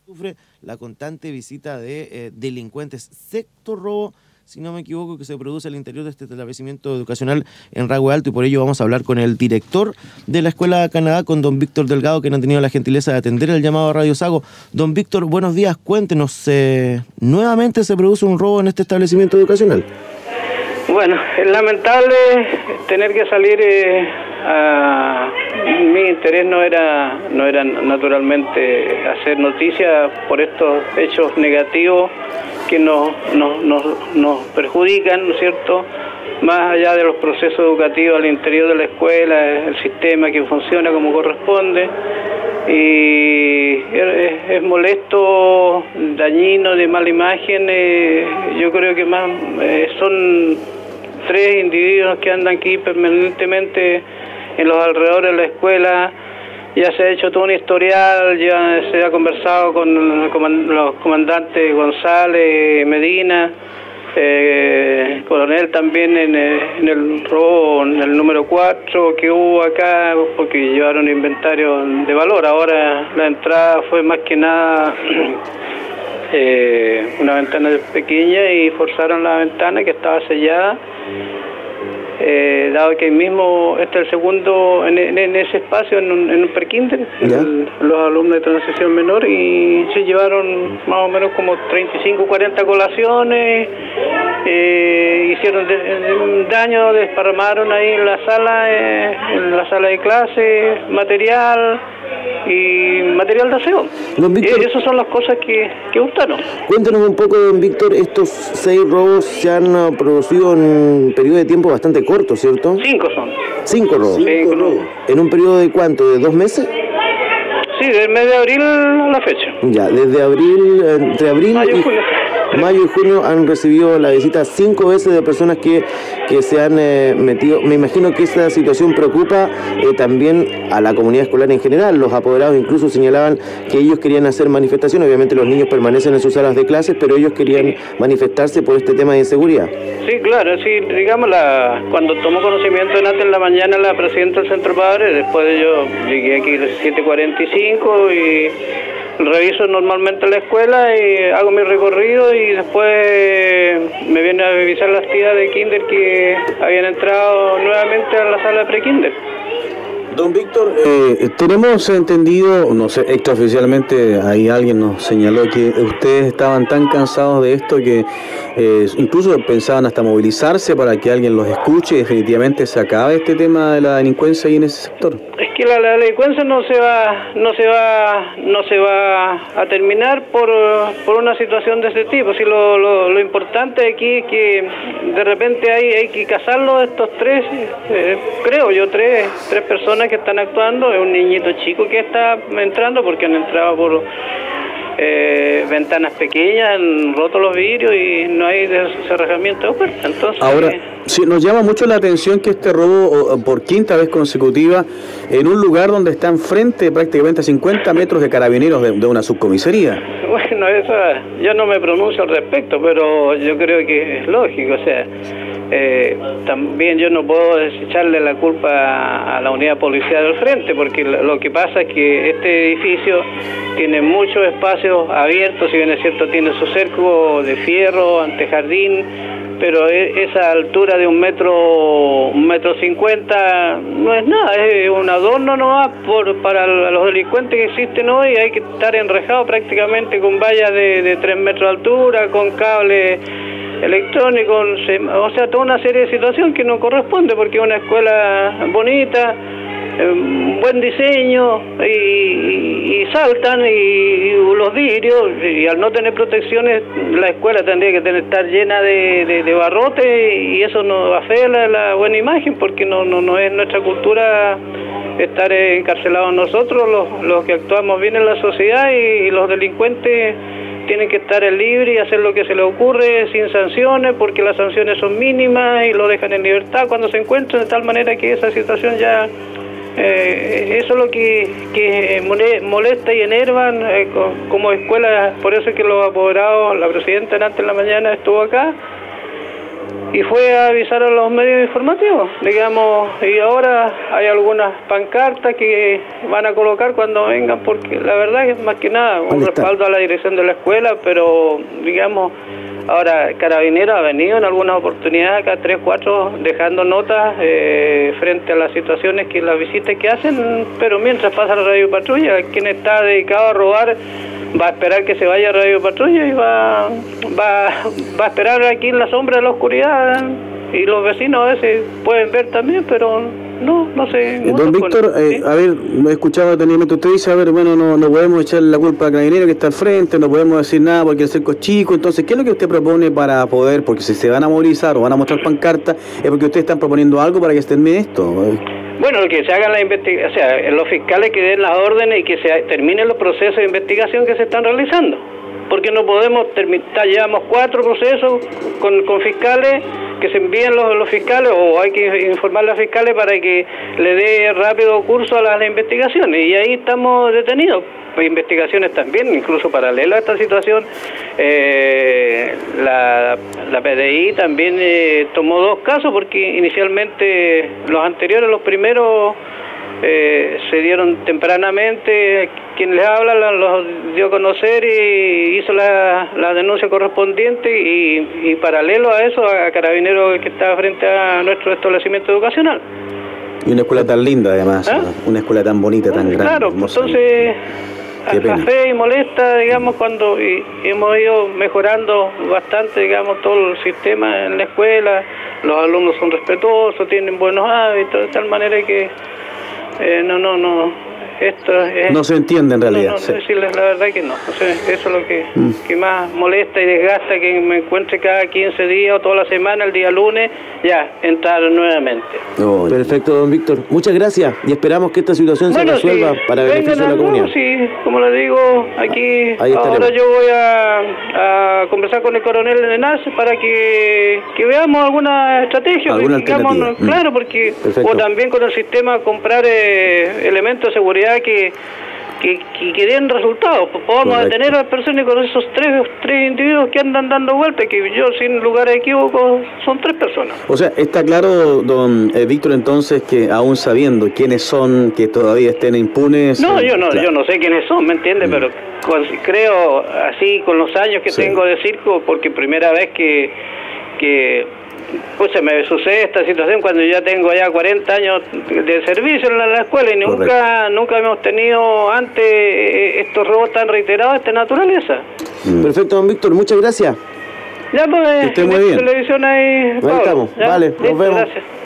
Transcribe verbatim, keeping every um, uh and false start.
Sufre la constante visita de eh, delincuentes, sexto robo, si no me equivoco, que se produce al interior de este establecimiento educacional en Rahue Alto, y por ello vamos a hablar con el director de la Escuela Canadá, con don Víctor Delgado, que no ha tenido la gentileza de atender el llamado a Radio Sago. Don Víctor, buenos días, cuéntenos, eh, ¿nuevamente se produce un robo en este establecimiento educacional? Bueno, es lamentable tener que salir eh, a... Mi interés no era, no era naturalmente hacer noticias por estos hechos negativos que nos, nos, nos, nos perjudican, ¿no es cierto?, más allá de los procesos educativos al interior de la escuela, el sistema que funciona como corresponde. Y es, es molesto, dañino, de mala imagen. Eh, yo creo que más eh, son tres individuos que andan aquí permanentemente en los alrededores de la escuela. Ya se ha hecho todo un historial, ya se ha conversado con los comandantes González, Medina, eh, coronel también en el, en el robo, en el número cuatro que hubo acá, porque llevaron inventario de valor. Ahora la entrada fue más que nada eh, una ventana pequeña y forzaron la ventana que estaba sellada. Eh, dado que mismo este es el segundo en, en, en ese espacio, en un, en un prekinder, los alumnos de transición menor, y se llevaron más o menos como treinta y cinco, cuarenta colaciones, eh, hicieron de, de, daño, desparramaron ahí en la sala, eh, en la sala de clase, material y material de aseo. Don Víctor, esas son las cosas que, que gustaron. Cuéntanos un poco, don Víctor, estos seis robos se han producido en un periodo de tiempo bastante corto, ¿cierto? Cinco son. Cinco robos. Cinco robos. ¿En un periodo de cuánto? ¿De dos meses? Sí, del mes de abril a la fecha. Ya, desde abril, entre abril mayo, y junio. mayo y junio han recibido la visita cinco veces de personas que, que se han eh, metido. Me imagino que esta situación preocupa eh, también a la comunidad escolar en general. Los apoderados incluso señalaban que ellos querían hacer manifestaciones. Obviamente los niños permanecen en sus salas de clases, pero ellos querían manifestarse por este tema de inseguridad. Sí, claro, sí, digamos, la, cuando tomó conocimiento de Nata en la mañana la presidenta del Centro Padre, después de yo llegué aquí a las siete cuarenta y cinco y reviso normalmente la escuela y hago mi recorrido, y después me viene a revisar las tías de kinder que habían entrado nuevamente a la sala de pre-kinder. Don Víctor, eh, tenemos entendido, no sé, extraoficialmente ahí alguien nos señaló que ustedes estaban tan cansados de esto que eh, incluso pensaban hasta movilizarse para que alguien los escuche y definitivamente se acabe este tema de la delincuencia ahí en ese sector. Es que la, la delincuencia no se va, no se va, no se va a terminar por, por una situación de ese tipo. Si lo, lo, lo importante aquí es que de repente hay, hay que casarlo estos tres, eh, creo yo, tres, tres personas que están actuando. Es un niñito chico que está entrando porque han entrado por eh, ventanas pequeñas, han roto los vidrios y no hay cerrajamiento de puertas. Entonces, ahora, sí, nos llama mucho la atención que este robo por quinta vez consecutiva en un lugar donde está enfrente prácticamente a cincuenta metros de carabineros de, de una subcomisaría. Bueno, eso yo no me pronuncio al respecto, pero yo creo que es lógico, o sea, Eh, también yo no puedo desecharle la culpa a la unidad policial del frente, porque lo que pasa es que este edificio tiene muchos espacios abiertos, si bien es cierto tiene su cerco de fierro, antejardín, pero esa altura de un metro, un metro cincuenta no es nada, es un adorno nomás por, para los delincuentes que existen hoy. Hay que estar enrejado prácticamente con vallas de, de tres metros de altura, con cables electrónico, o sea, toda una serie de situaciones que no corresponde, porque es una escuela bonita, eh, buen diseño, y, y, y saltan y, y los vidrios, y al no tener protecciones la escuela tendría que tener, estar llena de, de, de barrotes, y eso nos afea la, la buena imagen, porque no, no, no es nuestra cultura estar encarcelados nosotros, los, los que actuamos bien en la sociedad, y, y los delincuentes tienen que estar en libre y hacer lo que se les ocurre sin sanciones, porque las sanciones son mínimas y lo dejan en libertad cuando se encuentran, de tal manera que esa situación ya, eh, eso es lo que, que molesta y enerva eh, como escuela. Por eso es que los apoderados, la presidenta antes en la mañana estuvo acá, y fue a avisar a los medios informativos, digamos, y ahora hay algunas pancartas que van a colocar cuando vengan, porque la verdad es más que nada un respaldo a la dirección de la escuela, pero digamos, ahora Carabineros ha venido en algunas oportunidades, acá tres, cuatro, dejando notas eh, frente a las situaciones que las visitas que hacen, pero mientras pasa la radio patrulla, quien está dedicado a robar va a esperar que se vaya Radio Patrulla y va, va, va a esperar aquí en la sombra de la oscuridad, y los vecinos a veces pueden ver también, pero no, no sé. Eh, don Víctor, eh, ¿sí? A ver, he escuchado atentamente, usted dice, a ver, bueno, no, no podemos echar la culpa a Carabineros que está al frente, no podemos decir nada porque el cerco es chico, entonces, ¿qué es lo que usted propone para poder, porque si se van a movilizar o van a mostrar pancartas, es porque ustedes están proponiendo algo para que se termine esto? Bueno, que se hagan la investigación, o sea, los fiscales que den las órdenes y que se terminen los procesos de investigación que se están realizando. Porque no podemos terminar, llevamos cuatro procesos con, con fiscales, que se envíen los, los fiscales, o hay que informar a los fiscales para que le dé rápido curso a las, las investigaciones, y ahí estamos detenidos. Investigaciones también, incluso paralelo a esta situación, eh, la, la P D I también eh, tomó dos casos, porque inicialmente los anteriores, los primeros, eh, se dieron tempranamente, quien les habla los dio a conocer y hizo la, la denuncia correspondiente, y, y paralelo a eso, a Carabineros que está frente a nuestro establecimiento educacional. Y una escuela tan linda además, ¿ah? Una escuela tan bonita, tan grande. Claro, entonces a café y molesta, digamos, cuando y, y hemos ido mejorando bastante, digamos, todo el sistema en la escuela, los alumnos son respetuosos, tienen buenos hábitos, de tal manera que eh, no, no, no, esto es... No se entiende en realidad. No, no, sí. decirles la verdad que no, o sea, eso es lo que, mm. que más molesta y desgasta, que me encuentre cada quince días o toda la semana, el día lunes, ya, entrar nuevamente. Oh, perfecto, don Víctor, muchas gracias, y esperamos que esta situación bueno, se resuelva sí, para beneficio de la comunidad. No, sí, como le digo, aquí ahora yo voy a, a conversar con el coronel de N A S para que, que veamos alguna estrategia, ¿Alguna digamos, alternativa? Claro, porque perfecto. O también con el sistema comprar eh, elementos de seguridad que que, que, que den resultados, podamos correcto. Detener a las personas con esos tres, tres individuos que andan dando vueltas, que yo sin lugar a equívoco son tres personas. O sea, está claro, don eh, Víctor, entonces, que aún sabiendo quiénes son, que todavía estén impunes... No, eh, yo no, claro. yo no sé quiénes son, ¿me entiendes? Mm. Pero con, creo, así con los años que sí. tengo de circo, porque primera vez que... que pues se me sucede esta situación cuando ya tengo ya cuarenta años de servicio en la, la escuela, y nunca nunca hemos tenido antes estos robos tan reiterados de esta naturaleza. Mm. Perfecto, don Víctor, muchas gracias. Ya pues, que esté muy bien. Televisión ahí, Ahí estamos, ¿ya? Vale, nos Listo, vemos. Gracias.